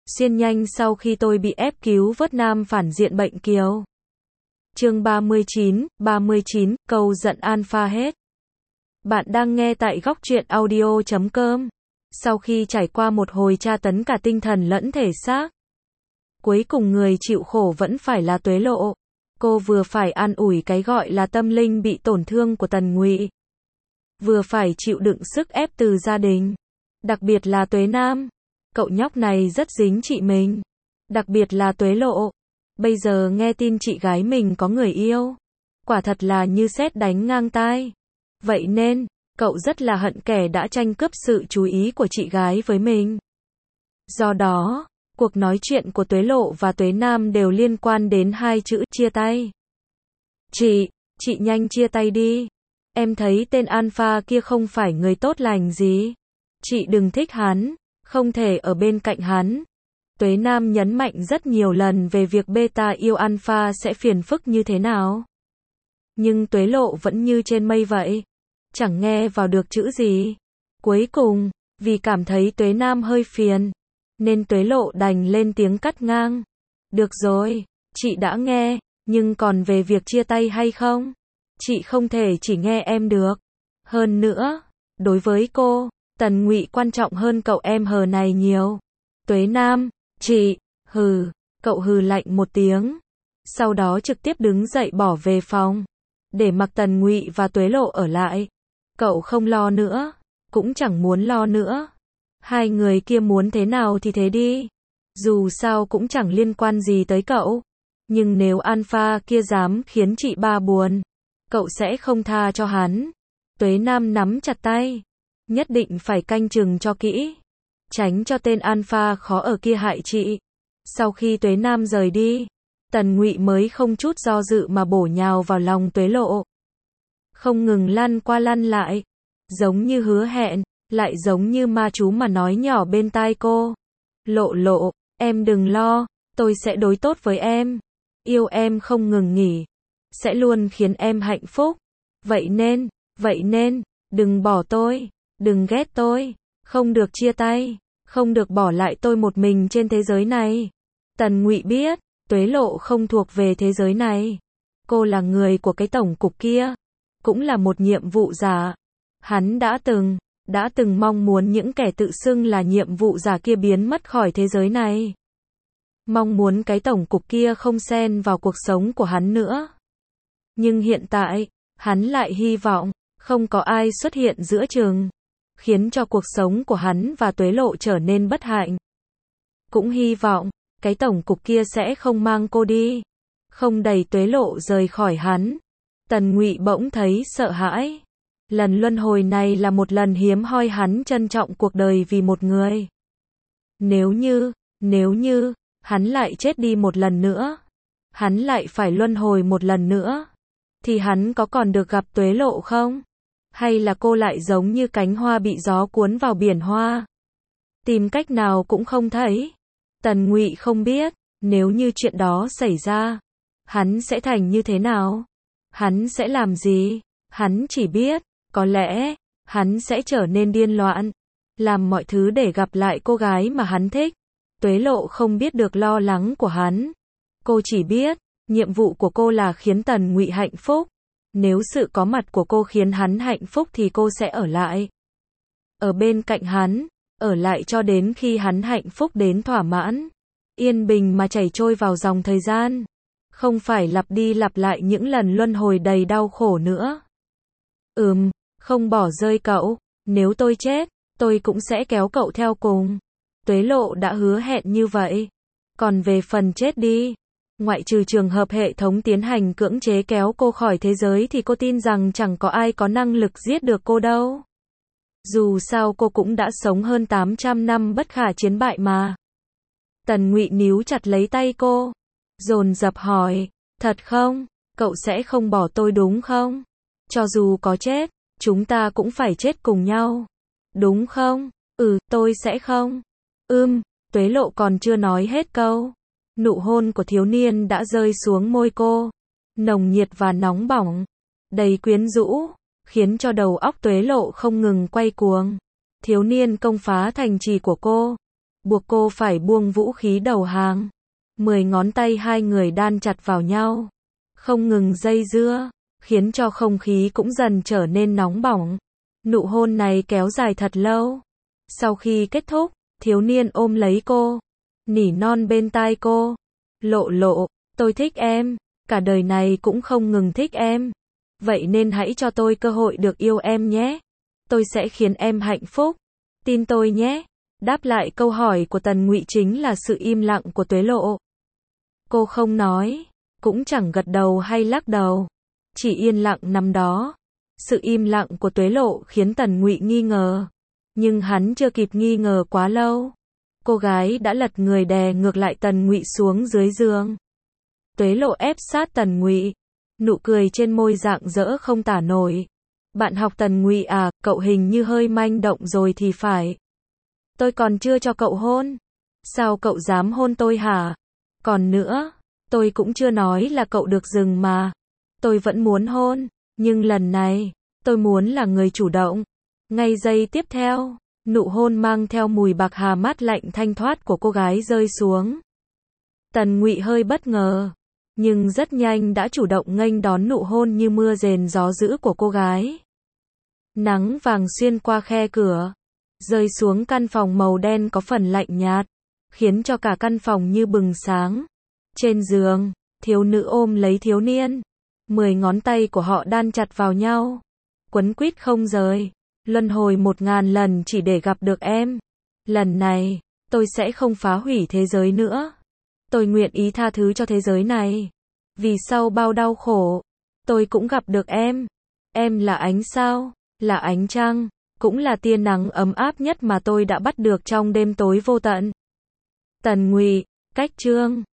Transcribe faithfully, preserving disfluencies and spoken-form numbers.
Xuyên nhanh sau khi tôi bị ép cứu vớt nam phản diện bệnh kiều. Chương ba mươi chín, ba mươi chín, câu giận alpha hết. Bạn đang nghe tại góc truyện audio chấm com. Sau khi trải qua một hồi tra tấn cả tinh thần lẫn thể xác, cuối cùng người chịu khổ vẫn phải là Tuế Lộ. Cô vừa phải an ủi cái gọi là tâm linh bị tổn thương của Tần Ngụy, vừa phải chịu đựng sức ép từ gia đình, đặc biệt là Tuế Nam. Cậu nhóc này rất dính chị mình, đặc biệt là Tuế Lộ. Bây giờ nghe tin chị gái mình có người yêu, quả thật là như sét đánh ngang tai. Vậy nên, cậu rất là hận kẻ đã tranh cướp sự chú ý của chị gái với mình. Do đó, cuộc nói chuyện của Tuế Lộ và Tuế Nam đều liên quan đến hai chữ chia tay. Chị, chị nhanh chia tay đi. Em thấy tên Alpha kia không phải người tốt lành gì. Chị đừng thích hắn, không thể ở bên cạnh hắn. Tuế Nam nhấn mạnh rất nhiều lần về việc beta yêu Alpha sẽ phiền phức như thế nào. Nhưng Tuế Lộ vẫn như trên mây vậy, chẳng nghe vào được chữ gì. Cuối cùng, vì cảm thấy Tuế Nam hơi phiền, nên Tuế Lộ đành lên tiếng cắt ngang. Được rồi, chị đã nghe, nhưng còn về việc chia tay hay không, chị không thể chỉ nghe em được. Hơn nữa, đối với cô, Tần Ngụy quan trọng hơn cậu em hờ này nhiều. Tuế Nam, chị, hừ, cậu hừ lạnh một tiếng, sau đó trực tiếp đứng dậy bỏ về phòng, để mặc Tần Ngụy và Tuế Lộ ở lại. Cậu không lo nữa, cũng chẳng muốn lo nữa. Hai người kia muốn thế nào thì thế đi, dù sao cũng chẳng liên quan gì tới cậu. Nhưng nếu Alpha kia dám khiến chị ba buồn, cậu sẽ không tha cho hắn. Tuế Nam nắm chặt tay, nhất định phải canh chừng cho kỹ, tránh cho tên Alpha khó ở kia hại chị. Sau khi Tuế Nam rời đi, Tần Ngụy mới không chút do dự mà bổ nhào vào lòng Tuế Lộ, không ngừng lăn qua lăn lại, giống như hứa hẹn, lại giống như ma chú mà nói nhỏ bên tai cô. Lộ Lộ, em đừng lo, tôi sẽ đối tốt với em, yêu em không ngừng nghỉ, sẽ luôn khiến em hạnh phúc. Vậy nên, vậy nên, đừng bỏ tôi, đừng ghét tôi, không được chia tay, không được bỏ lại tôi một mình trên thế giới này. Tần Ngụy biết, Tuế Lộ không thuộc về thế giới này. Cô là người của cái tổng cục kia, cũng là một nhiệm vụ giả. Hắn đã từng, đã từng mong muốn những kẻ tự xưng là nhiệm vụ giả kia biến mất khỏi thế giới này. Mong muốn cái tổng cục kia không xen vào cuộc sống của hắn nữa. Nhưng hiện tại, hắn lại hy vọng, không có ai xuất hiện giữa chừng, khiến cho cuộc sống của hắn và Tuế Lộ trở nên bất hạnh. Cũng hy vọng, cái tổng cục kia sẽ không mang cô đi, không đẩy Tuế Lộ rời khỏi hắn. Tần Ngụy bỗng thấy sợ hãi. Lần luân hồi này là một lần hiếm hoi hắn trân trọng cuộc đời vì một người. Nếu như, nếu như, hắn lại chết đi một lần nữa, hắn lại phải luân hồi một lần nữa, thì hắn có còn được gặp Tuế Lộ không? Hay là cô lại giống như cánh hoa bị gió cuốn vào biển hoa, tìm cách nào cũng không thấy? Tần Ngụy không biết, nếu như chuyện đó xảy ra, hắn sẽ thành như thế nào? Hắn sẽ làm gì? Hắn chỉ biết, có lẽ, hắn sẽ trở nên điên loạn, làm mọi thứ để gặp lại cô gái mà hắn thích. Tuế Lộ không biết được lo lắng của hắn. Cô chỉ biết, nhiệm vụ của cô là khiến Tần Ngụy hạnh phúc. Nếu sự có mặt của cô khiến hắn hạnh phúc thì cô sẽ ở lại, ở bên cạnh hắn, ở lại cho đến khi hắn hạnh phúc đến thỏa mãn, yên bình mà chảy trôi vào dòng thời gian, không phải lặp đi lặp lại những lần luân hồi đầy đau khổ nữa. Ừm, không bỏ rơi cậu, nếu tôi chết, tôi cũng sẽ kéo cậu theo cùng. Tuế Lộ đã hứa hẹn như vậy. Còn về phần chết đi, ngoại trừ trường hợp hệ thống tiến hành cưỡng chế kéo cô khỏi thế giới thì cô tin rằng chẳng có ai có năng lực giết được cô đâu. Dù sao cô cũng đã sống hơn tám trăm năm bất khả chiến bại mà. Tần Ngụy níu chặt lấy tay cô, dồn dập hỏi, thật không? Cậu sẽ không bỏ tôi đúng không? Cho dù có chết, chúng ta cũng phải chết cùng nhau, đúng không? Ừ, tôi sẽ không. Ưm, Tuế Lộ còn chưa nói hết câu, nụ hôn của thiếu niên đã rơi xuống môi cô, nồng nhiệt và nóng bỏng, đầy quyến rũ, khiến cho đầu óc Tuế Lộ không ngừng quay cuồng. Thiếu niên công phá thành trì của cô, buộc cô phải buông vũ khí đầu hàng. Mười ngón tay hai người đan chặt vào nhau, không ngừng dây dưa, khiến cho không khí cũng dần trở nên nóng bỏng. Nụ hôn này kéo dài thật lâu. Sau khi kết thúc, thiếu niên ôm lấy cô, nỉ non bên tai cô. Lộ Lộ, tôi thích em, cả đời này cũng không ngừng thích em. Vậy nên hãy cho tôi cơ hội được yêu em nhé. Tôi sẽ khiến em hạnh phúc. Tin tôi nhé. Đáp lại câu hỏi của Tần Ngụy chính là sự im lặng của Tuế Lộ. Cô không nói, cũng chẳng gật đầu hay lắc đầu, chỉ yên lặng nằm đó. Sự im lặng của Tuế Lộ khiến Tần Ngụy nghi ngờ, nhưng hắn chưa kịp nghi ngờ quá lâu, cô gái đã lật người đè ngược lại Tần Ngụy xuống dưới giường. Tuế Lộ ép sát Tần Ngụy, nụ cười trên môi rạng rỡ không tả nổi. Bạn học Tần Ngụy à, cậu hình như hơi manh động rồi thì phải. Tôi còn chưa cho cậu hôn. Sao cậu dám hôn tôi hả? Còn nữa, tôi cũng chưa nói là cậu được dừng mà. Tôi vẫn muốn hôn, nhưng lần này, tôi muốn là người chủ động. Ngay giây tiếp theo, nụ hôn mang theo mùi bạc hà mát lạnh thanh thoát của cô gái rơi xuống. Tần Ngụy hơi bất ngờ, nhưng rất nhanh đã chủ động nghênh đón nụ hôn như mưa rền gió dữ của cô gái. Nắng vàng xuyên qua khe cửa, rơi xuống căn phòng màu đen có phần lạnh nhạt, khiến cho cả căn phòng như bừng sáng. Trên giường, thiếu nữ ôm lấy thiếu niên, mười ngón tay của họ đan chặt vào nhau, quấn quýt không rời. Luân hồi một ngàn lần chỉ để gặp được em. Lần này, tôi sẽ không phá hủy thế giới nữa. Tôi nguyện ý tha thứ cho thế giới này. Vì sau bao đau khổ, tôi cũng gặp được em. Em là ánh sao, là ánh trăng, cũng là tia nắng ấm áp nhất mà tôi đã bắt được trong đêm tối vô tận. Tần Ngụy, cách chương